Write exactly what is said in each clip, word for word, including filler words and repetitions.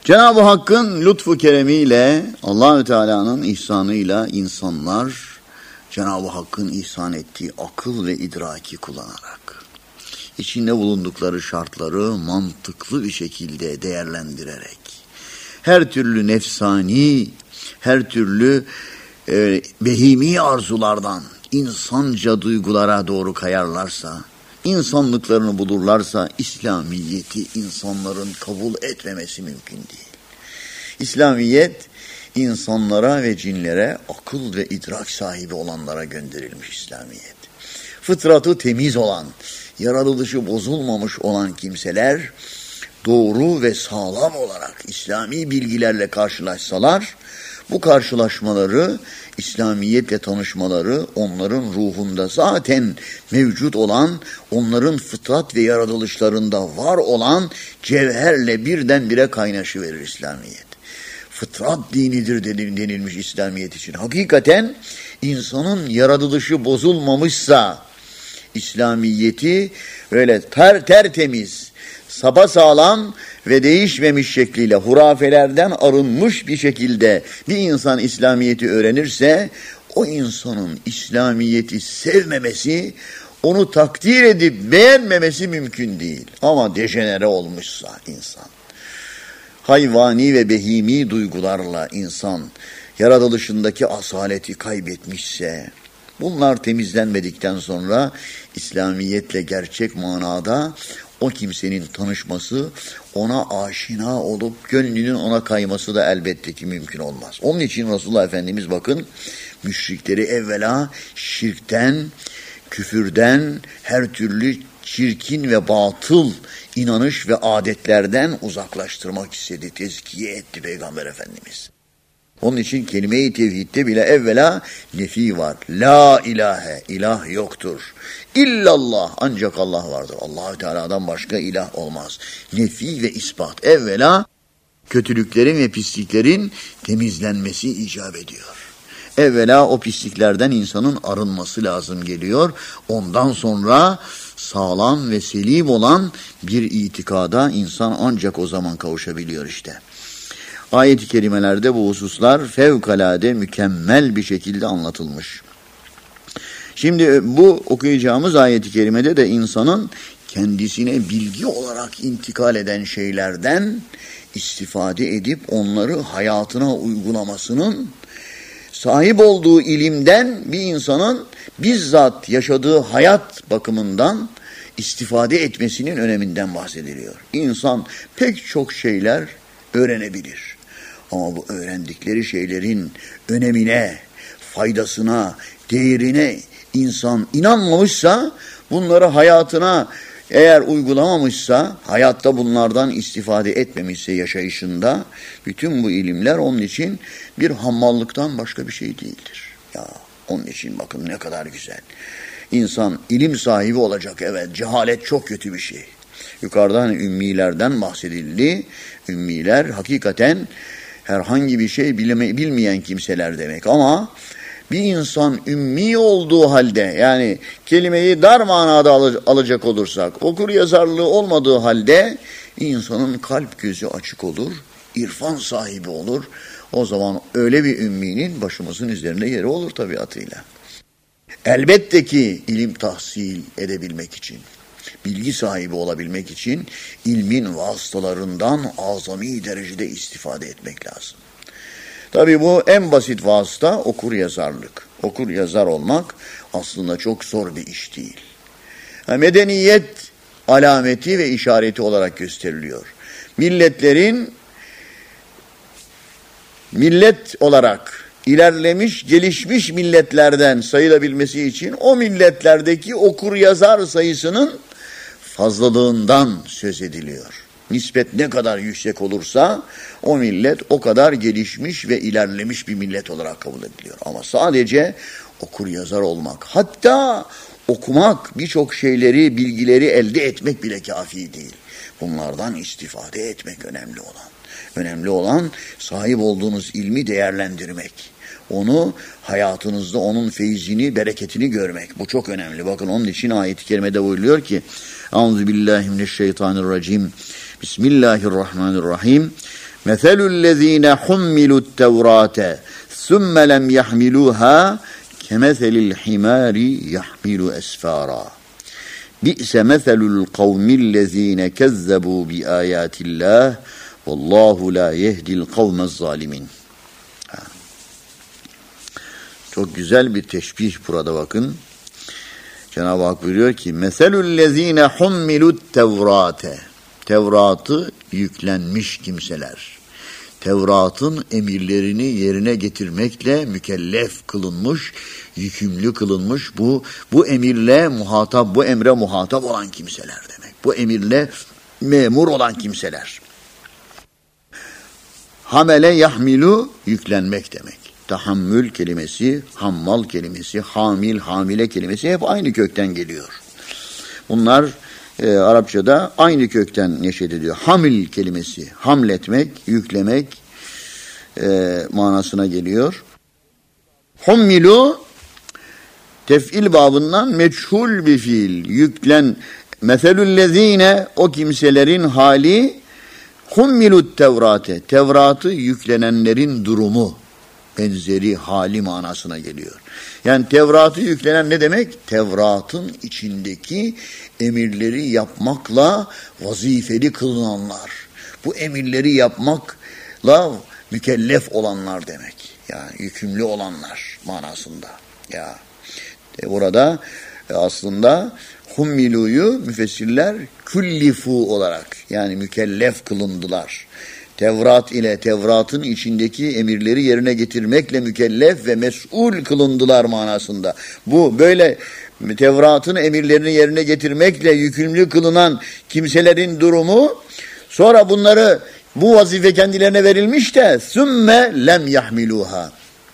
Cenab-ı Hakk'ın lütfu keremiyle, Allah-u Teala'nın ihsanıyla insanlar Cenab-ı Hakk'ın ihsan ettiği akıl ve idraki kullanarak, içinde bulundukları şartları mantıklı bir şekilde değerlendirerek, her türlü nefsani, her türlü e, behimi arzulardan insanca duygulara doğru kayarlarsa, insanlıklarını bulurlarsa, İslamiyet'i insanların kabul etmemesi mümkün değil. İslamiyet, insanlara ve cinlere akıl ve idrak sahibi olanlara gönderilmiş İslamiyet. Fıtratı temiz olan, yaratılışı bozulmamış olan kimseler, doğru ve sağlam olarak İslami bilgilerle karşılaşsalar, bu karşılaşmaları, İslamiyetle tanışmaları onların ruhunda zaten mevcut olan, onların fıtrat ve yaratılışlarında var olan cevherle birdenbire kaynaşıverir İslamiyet. Fıtrat dinidir denilmiş İslamiyet için. Hakikaten insanın yaratılışı bozulmamışsa, İslamiyeti öyle ter tertemiz, sapasağlam ve değişmemiş şekliyle hurafelerden arınmış bir şekilde bir insan İslamiyet'i öğrenirse, o insanın İslamiyet'i sevmemesi, onu takdir edip beğenmemesi mümkün değil. Ama dejenere olmuşsa insan, hayvani ve behimi duygularla insan yaratılışındaki asaleti kaybetmişse, bunlar temizlenmedikten sonra İslamiyetle gerçek manada o kimsenin tanışması, ona aşina olup gönlünün ona kayması da elbette ki mümkün olmaz. Onun için Resulullah Efendimiz bakın, müşrikleri evvela şirkten, küfürden, her türlü çirkin ve batıl inanış ve adetlerden uzaklaştırmak istedi, tezkiye etti Peygamber Efendimiz. Onun için kelime-i tevhidde bile evvela nefi var. La ilahe, ilah yoktur. İllallah, ancak Allah vardır. Allah-u Teala'dan başka ilah olmaz. Nefi ve ispat. Evvela kötülüklerin ve pisliklerin temizlenmesi icap ediyor. Evvela o pisliklerden insanın arınması lazım geliyor. Ondan sonra sağlam ve selim olan bir itikada insan ancak o zaman kavuşabiliyor işte. Ayet-i kerimelerde bu hususlar fevkalade mükemmel bir şekilde anlatılmış. Şimdi bu okuyacağımız ayet-i kerimede de insanın kendisine bilgi olarak intikal eden şeylerden istifade edip onları hayatına uygulamasının, sahip olduğu ilimden bir insanın bizzat yaşadığı hayat bakımından istifade etmesinin öneminden bahsediliyor. İnsan pek çok şeyler öğrenebilir. Ama bu öğrendikleri şeylerin önemine, faydasına, değerine insan inanmamışsa, bunları hayatına eğer uygulamamışsa, hayatta bunlardan istifade etmemişse yaşayışında, bütün bu ilimler onun için bir hammallıktan başka bir şey değildir. Ya onun için bakın ne kadar güzel. İnsan ilim sahibi olacak, evet, cehalet çok kötü bir şey. Yukarıdan ümmilerden bahsedildi. Ümmiler hakikaten herhangi bir şey bilme, bilmeyen kimseler demek. Ama bir insan ümmi olduğu halde, yani kelimeyi dar manada al- alacak olursak, okur yazarlığı olmadığı halde insanın kalp gözü açık olur, irfan sahibi olur. O zaman öyle bir ümminin başımızın üzerinde yeri olur tabiatıyla. Elbette ki ilim tahsil edebilmek için, bilgi sahibi olabilmek için ilmin vasıtalarından azami derecede istifade etmek lazım. Tabii bu en basit vasıta okur yazarlık. Okur yazar olmak aslında çok zor bir iş değil. Medeniyet alameti ve işareti olarak gösteriliyor. Milletlerin millet olarak ilerlemiş, gelişmiş milletlerden sayılabilmesi için o milletlerdeki okur yazar sayısının fazlalığından söz ediliyor. Nispet ne kadar yüksek olursa o millet o kadar gelişmiş ve ilerlemiş bir millet olarak kabul ediliyor. Ama sadece okur yazar olmak, hatta okumak, birçok şeyleri, bilgileri elde etmek bile kafi değil. Bunlardan istifade etmek önemli olan. Önemli olan sahip olduğunuz ilmi değerlendirmek. Onu hayatınızda onun feyzini, bereketini görmek. Bu çok önemli. Bakın onun için ayet-i kerimede buyuruyor ki Euzubillahimineşşeytanirracim. Bismillahirrahmanirrahim. Meselü'llezîne hummilu't-tevrâte sümme lem yahmilûhâ kemeselil himâri yahmilu esfârâ. Bi'se meselul kavmillezîne kezzebû bi âyâtillâh vallâhu lâ yehdil kavmez-zâlimin. Çok güzel bir teşbih burada bakın. Cenab-ı Hak buyuruyor ki meselü'llezîne hummilu't-tevrâte. Tevrat'ı yüklenmiş kimseler. Tevrat'ın emirlerini yerine getirmekle mükellef kılınmış, yükümlü kılınmış. Bu bu emirle muhatap, bu emre muhatap olan kimseler demek. Bu emirle memur olan kimseler. Hamele yahmilu yüklenmek demek. Tahammül kelimesi, hammal kelimesi, hamil, hamile kelimesi hep aynı kökten geliyor. Bunlar e, Arapçada aynı kökten neşet ediyor. Hamil kelimesi, hamletmek, yüklemek e, manasına geliyor. Hummilu tef'il babından meçhul bir fiil. Yüklen, meselüllezine o kimselerin hali hummilut tevrate. Tevrat'ı yüklenenlerin durumu. Benzeri hali manasına geliyor. Yani Tevrat'ı yüklenen ne demek? Tevrat'ın içindeki emirleri yapmakla vazifeli kılınanlar. Bu emirleri yapmakla mükellef olanlar demek. Yani yükümlü olanlar manasında. Ya e burada e aslında hummiluyu müfessirler küllifu olarak yani mükellef kılındılar. Tevrat ile Tevrat'ın içindeki emirleri yerine getirmekle mükellef ve mes'ul kılındılar manasında. Bu böyle Tevrat'ın emirlerini yerine getirmekle yükümlü kılınan kimselerin durumu, sonra bunları bu vazife kendilerine verilmiş de sümme lem yahmiluha.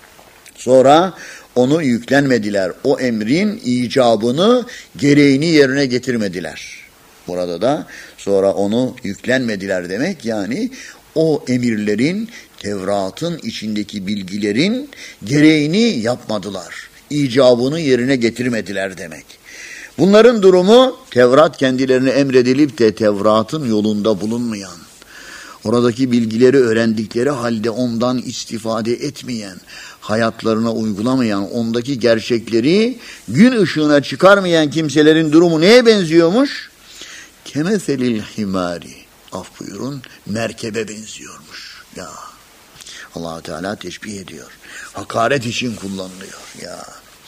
Sonra onu yüklenmediler. O emrin icabını, gereğini yerine getirmediler. Burada da sonra onu yüklenmediler demek yani o emirlerin, Tevrat'ın içindeki bilgilerin gereğini yapmadılar. İcabını yerine getirmediler demek. Bunların durumu Tevrat kendilerine emredilip de Tevrat'ın yolunda bulunmayan, oradaki bilgileri öğrendikleri halde ondan istifade etmeyen, hayatlarına uygulamayan, ondaki gerçekleri gün ışığına çıkarmayan kimselerin durumu neye benziyormuş? Kemeselil himari. Af buyurun, merkebe benziyormuş. Ya Allah Teala teşbih ediyor. Hakaret için kullanılıyor. Ya.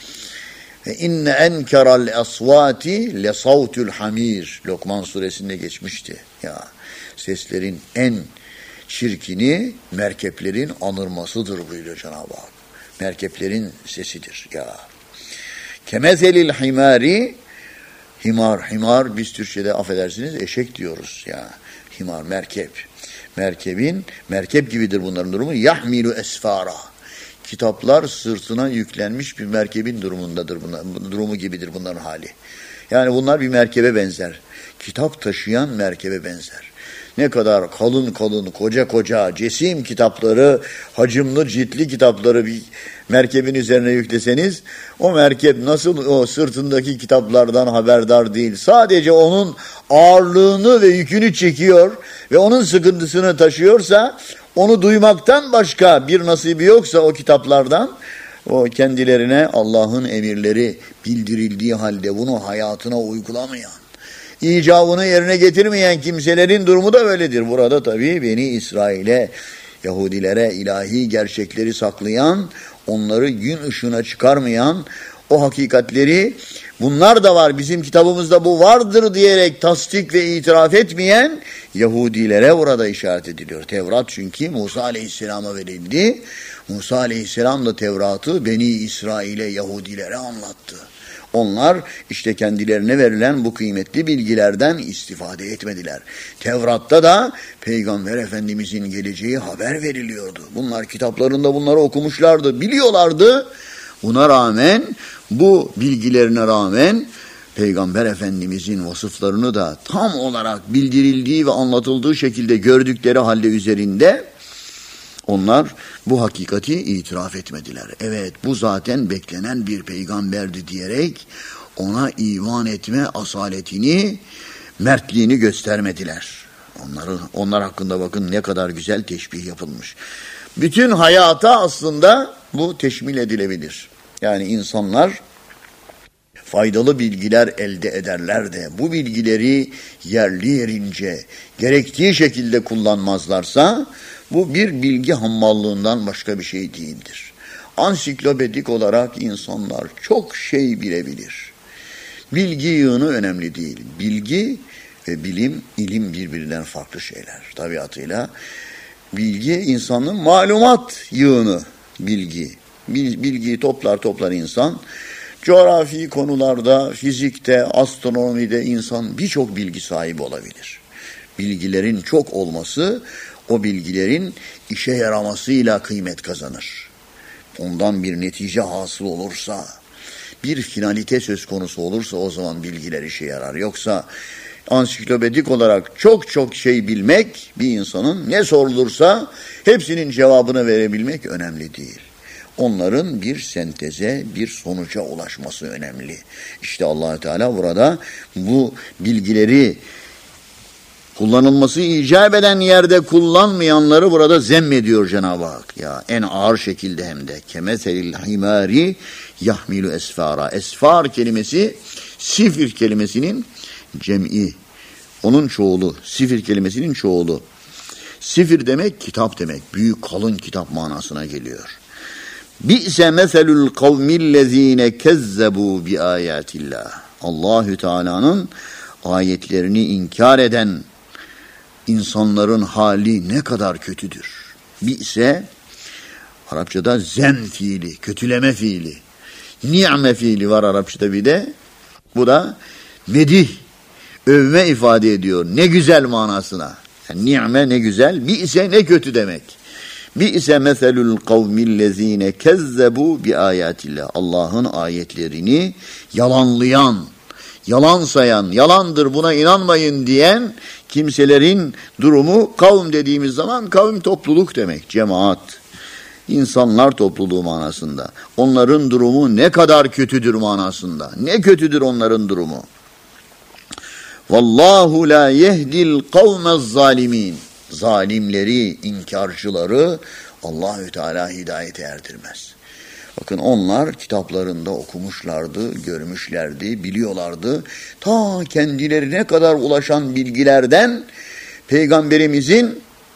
Ve inne enkeral asvati le savtul hamir. Lokman suresinde geçmişti. Ya seslerin en çirkini merkeplerin anırmasıdır buyuruyor Cenab-ı Hak. Merkeplerin sesidir. Ya. Kemeselil himari. Himar, himar biz Türkçe'de affedersiniz eşek diyoruz ya. Himar, merkep. Merkebin, merkep gibidir bunların durumu. Yahmilu esfara. Kitaplar sırtına yüklenmiş bir merkebin durumundadır bunlar, durumu gibidir bunların hali. Yani bunlar bir merkebe benzer. Kitap taşıyan merkebe benzer. Ne kadar kalın kalın, koca koca, cesim kitapları, hacimli, ciltli kitapları bir merkebin üzerine yükleseniz, o merkep nasıl o sırtındaki kitaplardan haberdar değil. Sadece onun ağırlığını ve yükünü çekiyor ve onun sıkıntısını taşıyorsa, onu duymaktan başka bir nasibi yoksa o kitaplardan, o kendilerine Allah'ın emirleri bildirildiği halde bunu hayatına uygulamayan, icabını yerine getirmeyen kimselerin durumu da öyledir. Burada tabii Beni İsrail'e, Yahudilere ilahi gerçekleri saklayan, onları gün ışığına çıkarmayan, o hakikatleri bunlar da var, bizim kitabımızda bu vardır diyerek tasdik ve itiraf etmeyen Yahudilere burada işaret ediliyor. Tevrat çünkü Musa Aleyhisselam'a verildi. Musa Aleyhisselam da Tevrat'ı Beni İsrail'e, Yahudilere anlattı. Onlar işte kendilerine verilen bu kıymetli bilgilerden istifade etmediler. Tevrat'ta da Peygamber Efendimizin geleceği haber veriliyordu. Bunlar kitaplarında bunları okumuşlardı, biliyorlardı. Buna rağmen, bu bilgilerine rağmen Peygamber Efendimizin vasıflarını da tam olarak bildirildiği ve anlatıldığı şekilde gördükleri halde üzerinde onlar bu hakikati itiraf etmediler. Evet, bu zaten beklenen bir peygamberdi diyerek ona iman etme asaletini, mertliğini göstermediler. Onları, onlar hakkında bakın ne kadar güzel teşbih yapılmış. Bütün hayata aslında bu teşmil edilebilir. Yani insanlar faydalı bilgiler elde ederler de bu bilgileri yerli yerince gerektiği şekilde kullanmazlarsa bu bir bilgi hammallığından başka bir şey değildir. Ansiklopedik olarak insanlar çok şey bilebilir. Bilgi yığını önemli değil. Bilgi ve bilim, ilim birbirinden farklı şeyler. Tabiatıyla bilgi insanın malumat yığını, bilgi. Bilgiyi toplar toplar insan. Coğrafi konularda, fizikte, astronomide insan birçok bilgi sahibi olabilir. Bilgilerin çok olması, o bilgilerin işe yaramasıyla kıymet kazanır. Ondan bir netice hasıl olursa, bir finalite söz konusu olursa o zaman bilgiler işe yarar. Yoksa ansiklopedik olarak çok çok şey bilmek bir insanın ne sorulursa hepsinin cevabını verebilmek önemli değil. Onların bir senteze, bir sonuca ulaşması önemli. İşte Allah Teala burada bu bilgileri kullanılması icap eden yerde kullanmayanları burada zemmediyor Cenab-ı Hak. Ya en ağır şekilde hem de kemeselil himari yahmilu esfara. Esfar kelimesi sifir kelimesinin cem'i. Onun çoğulu, sifir kelimesinin çoğulu. Sifir demek kitap demek. Büyük kalın kitap manasına geliyor. Bi'se meselul kavmillezine kezzebu bi ayatillah. Allahü Teala'nın ayetlerini inkar eden insanların hali ne kadar kötüdür. Bi'se Arapçada zem fiili, kötüleme fiili. Ni'me fiili var Arapçada bir de. Bu da medih, övme ifade ediyor. Ne güzel manasına. Yani ni'me ne güzel, bi'se ne kötü demek. Bi'se meselul kavmillezine kezzebu bi ayatillah. Allah'ın ayetlerini yalanlayan, yalan sayan, yalandır buna inanmayın diyen kimselerin durumu, kavm dediğimiz zaman kavim topluluk demek, cemaat, insanlar topluluğu manasında. Onların durumu ne kadar kötüdür manasında. Ne kötüdür onların durumu. Vallahu la yehdil kavmez zalimin. Zalimleri, inkarcıları Allahü Teala hidayete erdirmez. Bakın onlar kitaplarında okumuşlardı, görmüşlerdi, biliyorlardı. Ta kendilerine kadar ulaşan bilgilerden Peygamberimizin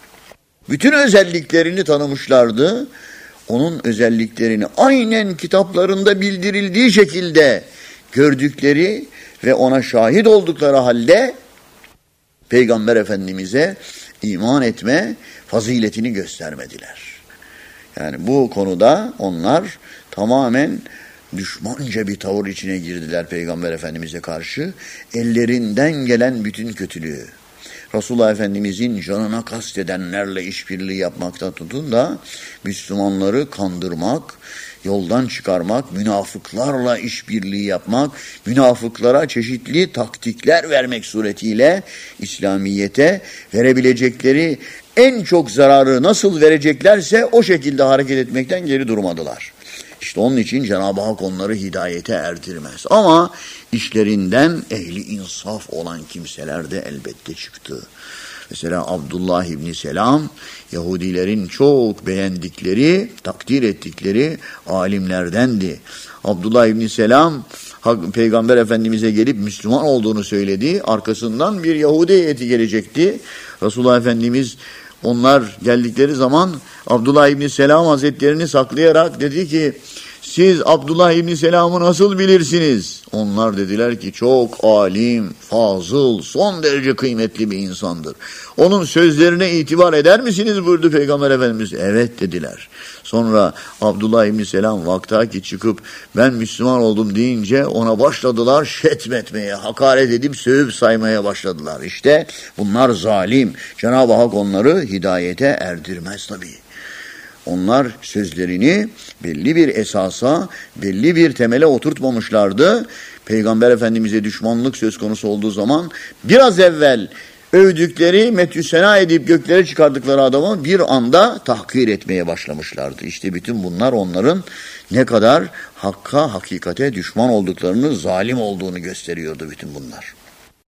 bütün özelliklerini tanımışlardı. Onun özelliklerini aynen kitaplarında bildirildiği şekilde gördükleri ve ona şahit oldukları halde Peygamber Efendimiz'e iman etme faziletini göstermediler. Yani bu konuda onlar tamamen düşmanca bir tavır içine girdiler Peygamber Efendimiz'e karşı. Ellerinden gelen bütün kötülüğü, Resulullah Efendimiz'in canına kastedenlerle işbirliği yapmaktan tutun da Müslümanları kandırmak, yoldan çıkarmak, münafıklarla işbirliği yapmak, münafıklara çeşitli taktikler vermek suretiyle İslamiyet'e verebilecekleri en çok zararı nasıl vereceklerse o şekilde hareket etmekten geri durmadılar. İşte onun için Cenab-ı Hak onları hidayete erdirmez. Ama işlerinden ehli insaf olan kimseler de elbette çıktı. Mesela Abdullah İbni Selam, Yahudilerin çok beğendikleri, takdir ettikleri alimlerdendi. Abdullah İbni Selam, Peygamber Efendimiz'e gelip Müslüman olduğunu söyledi. Arkasından bir Yahudi heyeti gelecekti. Resulullah Efendimiz onlar geldikleri zaman Abdullah İbni Selam Hazretlerini saklayarak dedi ki, siz Abdullah İbni Selam'ı nasıl bilirsiniz? Onlar dediler ki çok alim, fazıl, son derece kıymetli bir insandır. Onun sözlerine itibar eder misiniz buyurdu Peygamber Efendimiz. Evet dediler. Sonra Abdullah İbni Selam vaktaki çıkıp ben Müslüman oldum deyince ona başladılar şetmetmeye, hakaret edip sövüp saymaya başladılar. İşte bunlar zalim. Cenab-ı Hak onları hidayete erdirmez tabii. Onlar sözlerini belli bir esasa, belli bir temele oturtmamışlardı. Peygamber Efendimiz'e düşmanlık söz konusu olduğu zaman biraz evvel övdükleri, metüsena edip göklere çıkardıkları adamı bir anda tahkir etmeye başlamışlardı. İşte bütün bunlar onların ne kadar hakka, hakikate düşman olduklarını, zalim olduğunu gösteriyordu bütün bunlar.